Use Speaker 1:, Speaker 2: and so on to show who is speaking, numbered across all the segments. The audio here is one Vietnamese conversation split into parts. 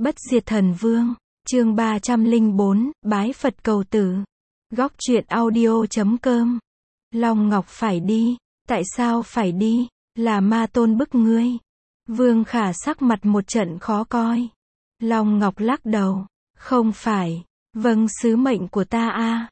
Speaker 1: Bất diệt thần vương, chương 304, bái Phật cầu tử. Góc truyện audio.com. Long Ngọc phải đi. Tại sao phải đi? Là Ma Tôn bức ngươi. Vương Khả sắc mặt một trận khó coi. Long Ngọc lắc đầu. Không phải. Vâng, sứ mệnh của ta a.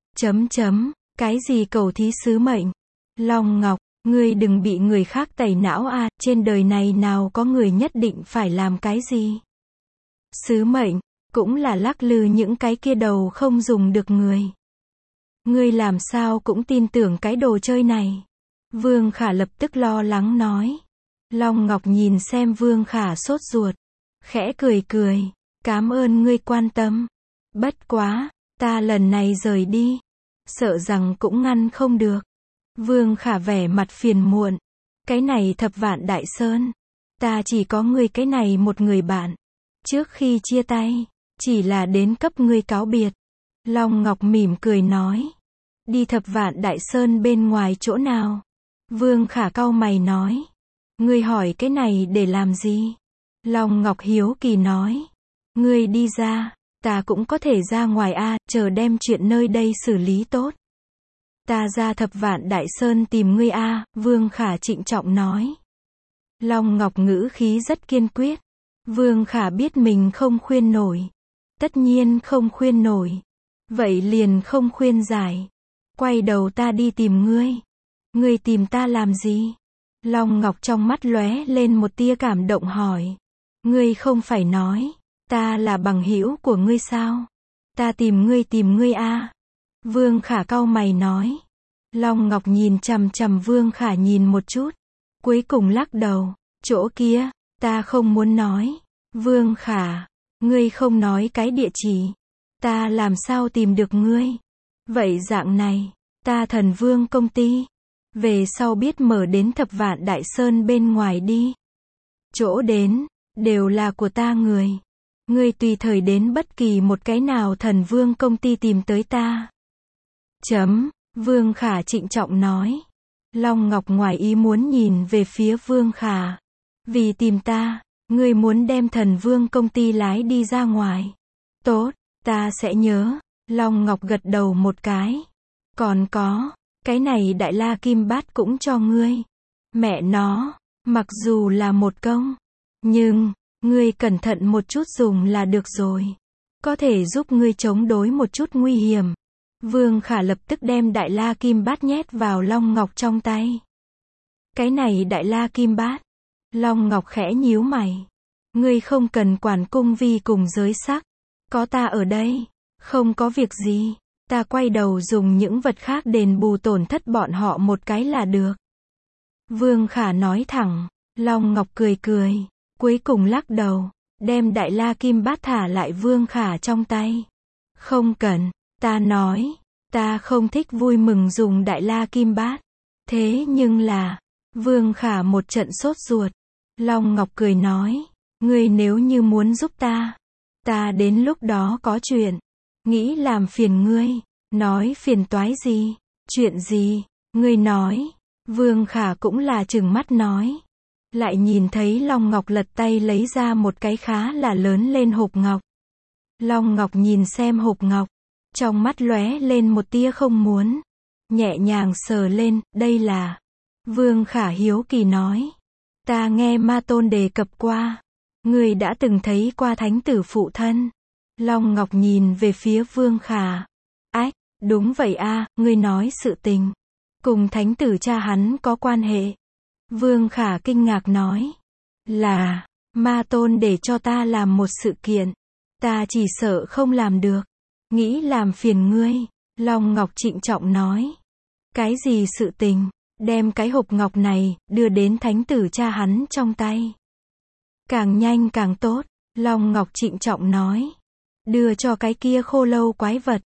Speaker 1: Cái gì cầu thí sứ mệnh? Long Ngọc, ngươi đừng bị người khác tẩy não a, trên đời này nào có người nhất định phải làm cái gì? Sứ mệnh, cũng là lắc lư những cái kia đầu không dùng được người. Ngươi làm sao cũng tin tưởng cái đồ chơi này. Vương Khả lập tức lo lắng nói. Long Ngọc nhìn xem Vương Khả sốt ruột. Khẽ cười cười. Cảm ơn ngươi quan tâm. Bất quá, ta lần này rời đi. Sợ rằng cũng ngăn không được. Vương Khả vẻ mặt phiền muộn. Cái này Thập Vạn Đại Sơn. Ta chỉ có ngươi cái này một người bạn. Trước khi chia tay, chỉ là đến cấp ngươi cáo biệt. Long Ngọc mỉm cười nói. Đi Thập Vạn Đại Sơn bên ngoài chỗ nào? Vương Khả cau mày nói. Ngươi hỏi cái này để làm gì? Long Ngọc hiếu kỳ nói. Ngươi đi ra, ta cũng có thể ra ngoài a, chờ đem chuyện nơi đây xử lý tốt. Ta ra Thập Vạn Đại Sơn tìm ngươi a, Vương Khả trịnh trọng nói. Long Ngọc ngữ khí rất kiên quyết. Vương Khả biết mình không khuyên nổi. Tất nhiên không khuyên nổi. Vậy liền không khuyên giải. Quay đầu ta đi tìm ngươi. Ngươi tìm ta làm gì? Long Ngọc trong mắt lóe lên một tia cảm động hỏi. Ngươi không phải nói, ta là bằng hữu của ngươi sao? Ta tìm ngươi a. Vương Khả cau mày nói. Long Ngọc nhìn chằm chằm Vương Khả nhìn một chút. Cuối cùng lắc đầu. Chỗ kia, ta không muốn nói. Vương Khả, ngươi không nói cái địa chỉ. Ta làm sao tìm được ngươi? Vậy dạng này, ta Thần Vương công ty. Về sau biết mở đến Thập Vạn Đại Sơn bên ngoài đi. Chỗ đến, đều là của ta người. Ngươi tùy thời đến bất kỳ một cái nào Thần Vương công ty tìm tới ta. Vương Khả trịnh trọng nói. Long Ngọc ngoài ý muốn nhìn về phía Vương Khả. Vì tìm ta, ngươi muốn đem Thần Vương công ty lái đi ra ngoài. Tốt, ta sẽ nhớ. Long Ngọc gật đầu một cái. Còn có, cái này Đại La Kim Bát cũng cho ngươi. Mẹ nó, mặc dù là một công, nhưng, ngươi cẩn thận một chút dùng là được rồi. Có thể giúp ngươi chống đối một chút nguy hiểm. Vương Khả lập tức đem Đại La Kim Bát nhét vào Long Ngọc trong tay. Cái này Đại La Kim Bát. Long Ngọc khẽ nhíu mày. Ngươi không cần quản cung vi cùng giới sắc. Có ta ở đây. Không có việc gì. Ta quay đầu dùng những vật khác đền bù tổn thất bọn họ một cái là được. Vương Khả nói thẳng. Long Ngọc cười cười. Cuối cùng lắc đầu. Đem Đại La Kim Bát thả lại Vương Khả trong tay. Không cần. Ta nói. Ta không thích vui mừng dùng Đại La Kim Bát. Thế nhưng là. Vương Khả một trận sốt ruột. Long Ngọc cười nói. Ngươi nếu như muốn giúp ta. Ta đến lúc đó có chuyện. Nghĩ làm phiền ngươi. Nói phiền toái gì? Chuyện gì? Ngươi nói. Vương Khả cũng là trừng mắt nói. Lại nhìn thấy Long Ngọc lật tay lấy ra một cái khá là lớn lên hộp ngọc. Long Ngọc nhìn xem hộp ngọc. Trong mắt lóe lên một tia không muốn. Nhẹ nhàng sờ lên, đây là. Vương Khả hiếu kỳ nói. Ta nghe Ma Tôn đề cập qua. Ngươi đã từng thấy qua thánh tử phụ thân. Long Ngọc nhìn về phía Vương Khả. Ách, đúng vậy a, ngươi nói sự tình. Cùng thánh tử cha hắn có quan hệ. Vương Khả kinh ngạc nói. Là, Ma Tôn để cho ta làm một sự kiện. Ta chỉ sợ không làm được. Nghĩ làm phiền ngươi. Long Ngọc trịnh trọng nói. Cái gì sự tình? Đem cái hộp ngọc này, đưa đến thánh tử cha hắn trong tay. Càng nhanh càng tốt. Long Ngọc trịnh trọng nói. Đưa cho cái kia khô lâu quái vật.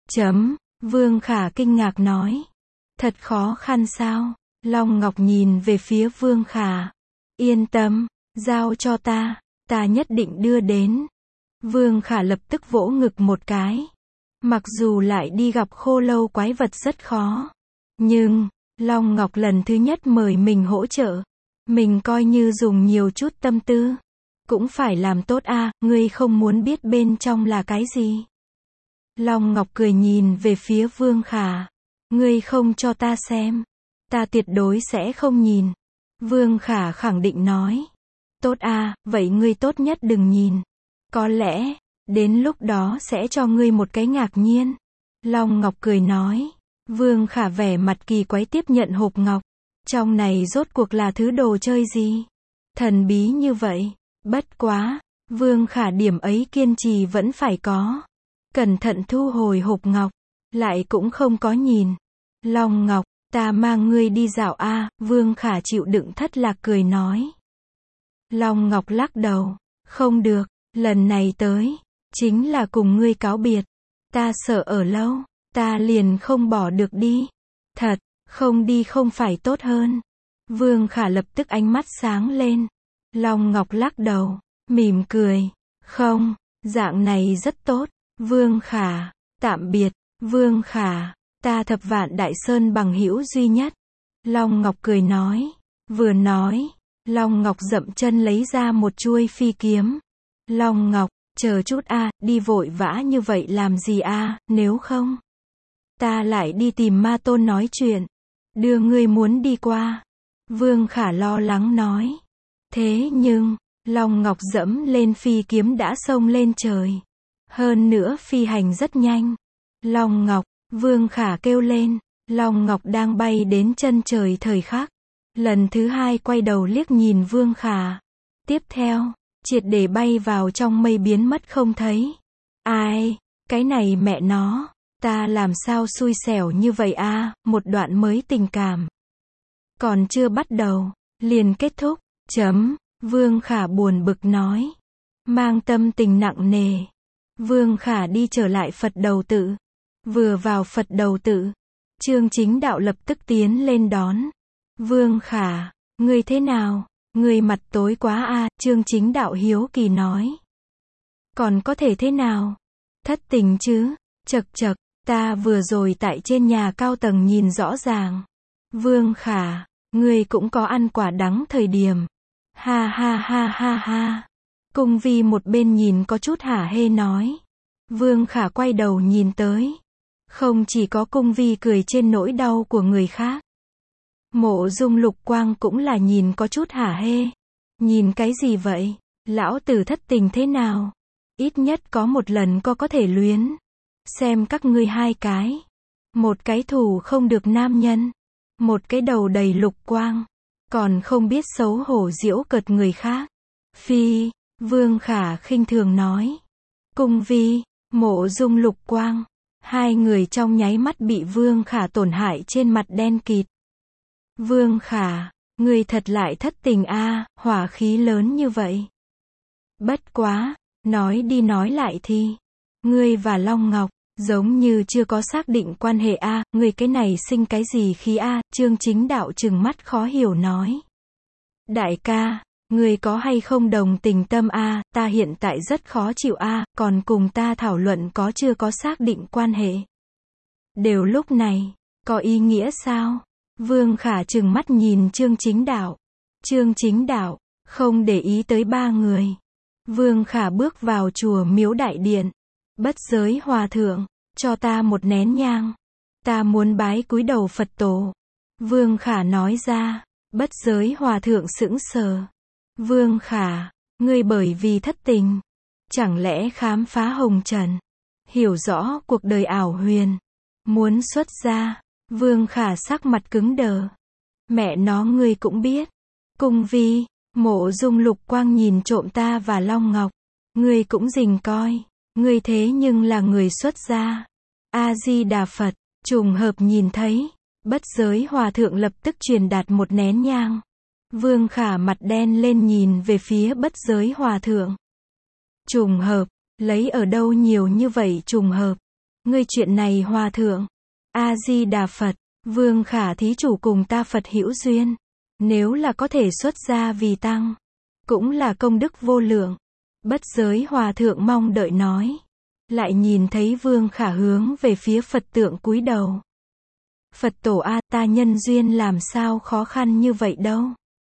Speaker 1: Vương Khả kinh ngạc nói. Thật khó khăn sao? Long Ngọc nhìn về phía Vương Khả. Yên tâm, giao cho ta. Ta nhất định đưa đến. Vương Khả lập tức vỗ ngực một cái. Mặc dù lại đi gặp khô lâu quái vật rất khó. Nhưng, Long Ngọc lần thứ nhất mời mình hỗ trợ. Mình coi như dùng nhiều chút tâm tư. Cũng phải làm tốt a, ngươi không muốn biết bên trong là cái gì. Long Ngọc cười nhìn về phía Vương Khả. Ngươi không cho ta xem. Ta tuyệt đối sẽ không nhìn. Vương Khả khẳng định nói. Tốt a, vậy ngươi tốt nhất đừng nhìn. Có lẽ, đến lúc đó sẽ cho ngươi một cái ngạc nhiên. Long Ngọc cười nói. Vương Khả vẻ mặt kỳ quái tiếp nhận hộp ngọc. Trong này rốt cuộc là thứ đồ chơi gì? Thần bí như vậy. Bất quá, Vương Khả điểm ấy kiên trì vẫn phải có. Cẩn thận thu hồi hộp ngọc. Lại cũng không có nhìn. Long Ngọc, ta mang ngươi đi dạo a, Vương Khả chịu đựng thất lạc cười nói. Long Ngọc lắc đầu. Không được, lần này tới, chính là cùng ngươi cáo biệt. Ta sợ ở lâu, ta liền không bỏ được đi. Thật, không đi không phải tốt hơn. Vương Khả lập tức ánh mắt sáng lên. Long Ngọc lắc đầu, mỉm cười. Không, dạng này rất tốt. Vương Khả, tạm biệt. Vương Khả, ta Thập Vạn Đại Sơn bằng hữu duy nhất. Long Ngọc cười nói. Vừa nói, Long Ngọc dậm chân lấy ra một chuôi phi kiếm. Long Ngọc, chờ chút a, đi vội vã như vậy làm gì a, nếu không, ta lại đi tìm Ma Tôn nói chuyện. Đưa ngươi muốn đi qua. Vương Khả lo lắng nói. Thế nhưng, Long Ngọc dẫm lên phi kiếm đã xông lên trời. Hơn nữa phi hành rất nhanh. Long Ngọc, Vương Khả kêu lên. Long Ngọc đang bay đến chân trời thời khắc. Lần thứ hai quay đầu liếc nhìn Vương Khả. Tiếp theo, triệt để bay vào trong mây biến mất không thấy. Ai, cái này mẹ nó, ta làm sao xui xẻo như vậy a, một đoạn mới tình cảm. Còn chưa bắt đầu, liền kết thúc. Vương Khả buồn bực nói. Mang tâm tình nặng nề. Vương Khả đi trở lại Phật Đầu Tự. Vừa vào Phật Đầu Tự, Chương Chính Đạo lập tức tiến lên đón. Vương Khả, ngươi thế nào? Ngươi mặt tối quá a, Chương Chính Đạo hiếu kỳ nói. Còn có thể thế nào? Thất tình chứ? Chậc chậc, ta vừa rồi tại trên nhà cao tầng nhìn rõ ràng. Vương Khả, ngươi cũng có ăn quả đắng thời điểm. Ha ha ha ha ha. Cung Vi một bên nhìn có chút hả hê nói. Vương Khả quay đầu nhìn tới. Không chỉ có Cung Vi cười trên nỗi đau của người khác. Mộ Dung Lục Quang cũng là nhìn có chút hả hê. Nhìn cái gì vậy? Lão tử thất tình thế nào? Ít nhất có một lần có thể luyến. Xem các ngươi hai cái. Một cái thủ không được nam nhân. Một cái đầu đầy lục quang. Còn không biết xấu hổ giễu cợt người khác. Phi, Vương Khả khinh thường nói. Cung Vi, Mộ Dung Lục Quang. Hai người trong nháy mắt bị Vương Khả tổn hại trên mặt đen kịt. Vương Khả, ngươi thật lại thất tình a, hỏa khí lớn như vậy. Bất quá, nói đi nói lại thì, ngươi và Long Ngọc, giống như chưa có xác định quan hệ a, ngươi cái này sinh cái gì khí a, Chương Chính Đạo trừng mắt khó hiểu nói. Đại ca, ngươi có hay không đồng tình tâm a, ta hiện tại rất khó chịu a, còn cùng ta thảo luận có chưa có xác định quan hệ. Đều lúc này, có ý nghĩa sao? Vương Khả trừng mắt nhìn Chương Chính Đạo. Chương Chính Đạo, không để ý tới ba người. Vương Khả bước vào chùa Miếu Đại Điện. Bất Giới Hòa Thượng, cho ta một nén nhang. Ta muốn bái cúi đầu Phật tổ. Vương Khả nói ra. Bất Giới Hòa Thượng sững sờ. Vương Khả, ngươi bởi vì thất tình, chẳng lẽ khám phá hồng trần, hiểu rõ cuộc đời ảo huyền, muốn xuất gia? Vương Khả sắc mặt cứng đờ. Mẹ nó ngươi cũng biết. Cung Vi, Mộ Dung Lục Quang nhìn trộm ta và Long Ngọc. Ngươi cũng rình coi. Ngươi thế nhưng là người xuất gia. A-di-đà Phật, trùng hợp nhìn thấy. Bất Giới Hòa Thượng lập tức truyền đạt một nén nhang. Vương Khả mặt đen lên nhìn về phía Bất Giới Hòa Thượng. Trùng hợp, lấy ở đâu nhiều như vậy trùng hợp? Ngươi chuyện này Hòa Thượng. A-di-đà Phật, Vương Khả thí chủ cùng ta Phật hữu duyên. Nếu là có thể xuất gia vì tăng, cũng là công đức vô lượng. Bất Giới Hòa Thượng mong đợi nói. Lại nhìn thấy Vương Khả hướng về phía Phật tượng cúi đầu. Phật tổ a, ta nhân duyên làm sao khó khăn như vậy đâu.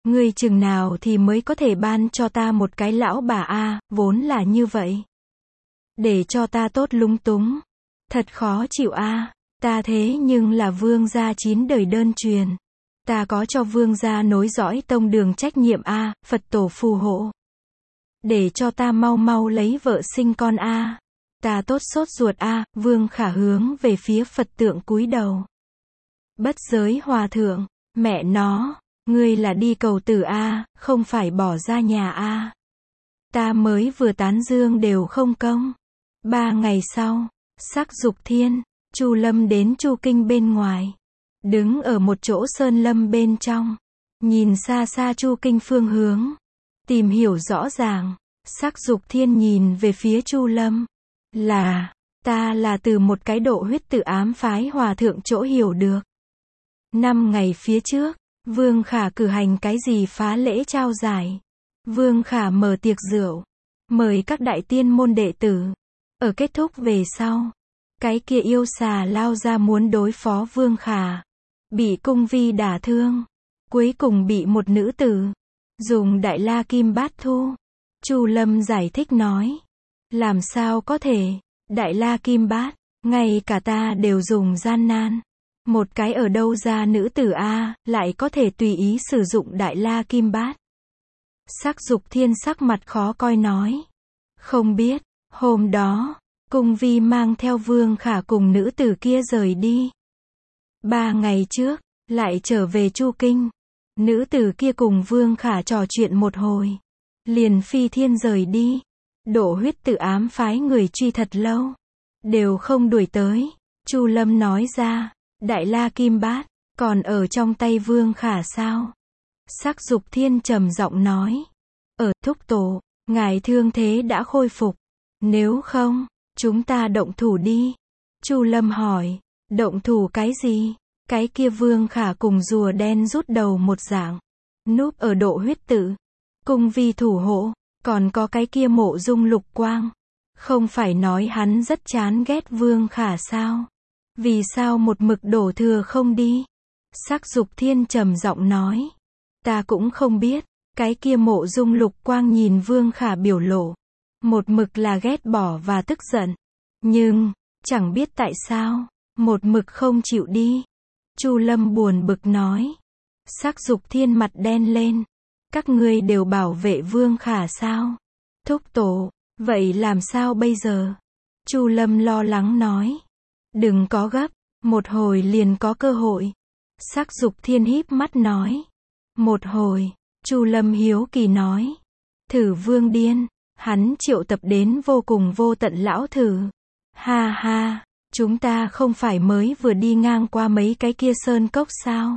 Speaker 1: Ngươi chừng nào thì mới có thể ban cho ta một cái lão bà a, vốn là như vậy. Để cho ta tốt lúng túng. Thật khó chịu a, ta thế nhưng là vương gia 9 đời đơn truyền. Ta có cho vương gia nối dõi tông đường trách nhiệm a, Phật tổ phù hộ. Để cho ta mau mau lấy vợ sinh con a. Ta tốt sốt ruột a, Vương Khả hướng về phía Phật tượng cúi đầu. Bất giới hòa thượng, mẹ nó, ngươi là đi cầu tử a, không phải bỏ ra nhà a. Ta mới vừa tán dương đều không công. 3 ngày sau, Sắc Dục Thiên, Chu Lâm đến Chu Kinh bên ngoài. Đứng ở một chỗ sơn lâm bên trong. Nhìn xa xa Chu Kinh phương hướng. Tìm hiểu rõ ràng. Sắc Dục Thiên nhìn về phía Chu Lâm. Ta là từ một cái độ huyết tự ám phái hòa thượng chỗ hiểu được. 5 ngày phía trước, Vương Khả cử hành cái gì phá lễ trao giải. Vương Khả mở tiệc rượu. Mời các đại tiên môn đệ tử. Ở kết thúc về sau. Cái kia yêu xà lao ra muốn đối phó Vương Khả. Bị cung vi đả thương. Cuối cùng bị một nữ tử. Dùng đại la kim bát thu. Chu Lâm giải thích nói. Làm sao có thể. Đại la kim bát. Ngay cả ta đều dùng gian nan. Một cái ở đâu ra nữ tử a, lại có thể tùy ý sử dụng đại la kim bát. Sắc Dục Thiên sắc mặt khó coi nói. Không biết, hôm đó, cung vi mang theo Vương Khả cùng nữ tử kia rời đi. 3 ngày trước, lại trở về Chu Kinh. Nữ tử kia cùng Vương Khả trò chuyện một hồi. Liền phi thiên rời đi. Độ huyết tự ám phái người truy thật lâu. Đều không đuổi tới. Chu Lâm nói ra. Đại la kim bát, còn ở trong tay Vương Khả sao? Sắc Dục Thiên trầm giọng nói. Ở thúc tổ, ngài thương thế đã khôi phục. Nếu không, chúng ta động thủ đi. Chu Lâm hỏi. Động thủ cái gì? Cái kia Vương Khả cùng rùa đen rút đầu một dạng. Núp ở độ huyết tự. Cung vi thủ hộ. Còn có cái kia Mộ Dung Lục Quang. Không phải nói hắn rất chán ghét Vương Khả sao? Vì sao một mực đổ thừa không đi? Sắc Dục Thiên trầm giọng nói. Ta cũng không biết. Cái kia Mộ Dung Lục Quang nhìn Vương Khả biểu lộ. Một mực là ghét bỏ và tức giận. Nhưng, chẳng biết tại sao, một mực không chịu đi. Chu Lâm buồn bực nói. Sắc Dục Thiên mặt đen lên. Các ngươi đều bảo vệ Vương Khả sao? Thúc tổ, vậy làm sao bây giờ? Chu Lâm lo lắng nói. Đừng có gấp, một hồi liền có cơ hội. Sắc Dục Thiên híp mắt nói. Một hồi, Chu Lâm hiếu kỳ nói. Thử Vương điên, hắn triệu tập đến vô cùng vô tận lão thử. Ha ha, chúng ta không phải mới vừa đi ngang qua mấy cái kia sơn cốc sao?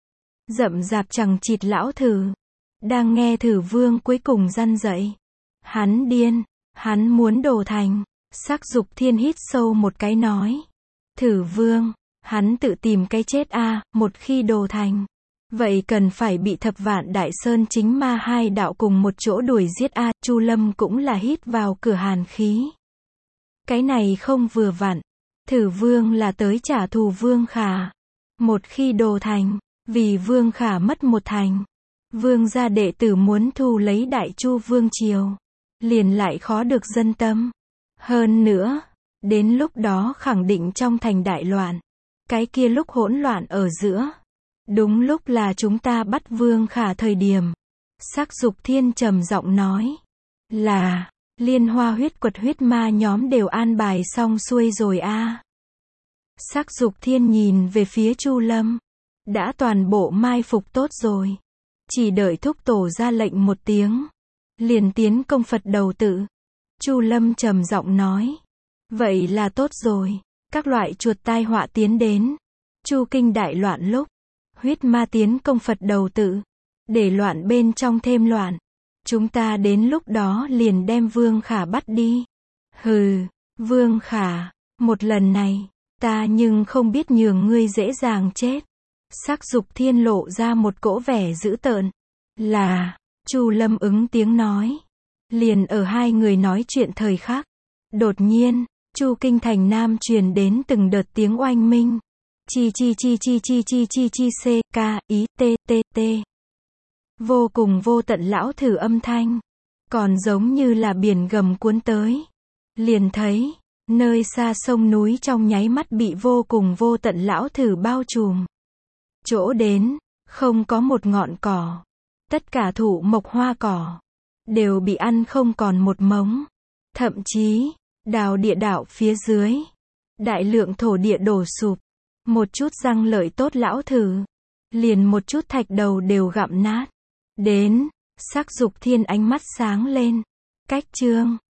Speaker 1: Rậm rạp chằng chịt lão thử. Đang nghe Thử Vương cuối cùng răn dậy. Hắn điên, hắn muốn đổ thành. Sắc Dục Thiên hít sâu một cái nói. Thử Vương, hắn tự tìm cái chết a, một khi đồ thành. Vậy cần phải bị Thập Vạn Đại Sơn chính ma hai đạo cùng một chỗ đuổi giết a. Chu Lâm cũng là hít vào cửa hàn khí. Cái này không vừa vặn. Thử Vương là tới trả thù Vương Khả. Một khi đồ thành, vì Vương Khả mất một thành. Vương gia đệ tử muốn thu lấy Đại Chu Vương Triều. Liền lại khó được dân tâm. Hơn nữa, đến lúc đó khẳng định trong thành đại loạn. Cái kia lúc hỗn loạn ở giữa. Đúng lúc là chúng ta bắt Vương Khả thời điểm. Sắc Dục Thiên trầm giọng nói. Là, Liên Hoa huyết quật huyết ma nhóm đều an bài xong xuôi rồi a. Sắc Dục Thiên nhìn về phía Chu Lâm. Đã toàn bộ mai phục tốt rồi. Chỉ đợi thúc tổ ra lệnh một tiếng. Liền tiến công Phật đầu tự. Chu Lâm trầm giọng nói. Vậy là tốt rồi. Các loại chuột tai họa tiến đến. Chu Kinh đại loạn lúc. Huyết ma tiến công Phật đầu tự. Để loạn bên trong thêm loạn. Chúng ta đến lúc đó liền đem Vương Khả bắt đi. Hừ, Vương Khả, một lần này, ta nhưng không biết nhường ngươi dễ dàng chết. Sắc Dục Thiên lộ ra một cỗ vẻ dữ tợn. Là, Chu Lâm ứng tiếng nói. Liền ở hai người nói chuyện thời khắc. Đột nhiên, Chu Kinh thành Nam truyền đến từng đợt tiếng oanh minh. Chi chi chi chi chi chi chi chi c, k, ý, t, t, t. Vô cùng vô tận lão thử âm thanh. Còn giống như là biển gầm cuốn tới. Liền thấy, nơi xa sông núi trong nháy mắt bị vô cùng vô tận lão thử bao trùm. Chỗ đến, không có một ngọn cỏ. Tất cả thụ mộc hoa cỏ đều bị ăn không còn một mống. Thậm chí, đào địa đạo phía dưới, đại lượng thổ địa đổ sụp. Một chút răng lợi tốt lão thử, liền một chút thạch đầu đều gặm nát. Đến, sắc dục thiên ánh mắt sáng lên. Cách chương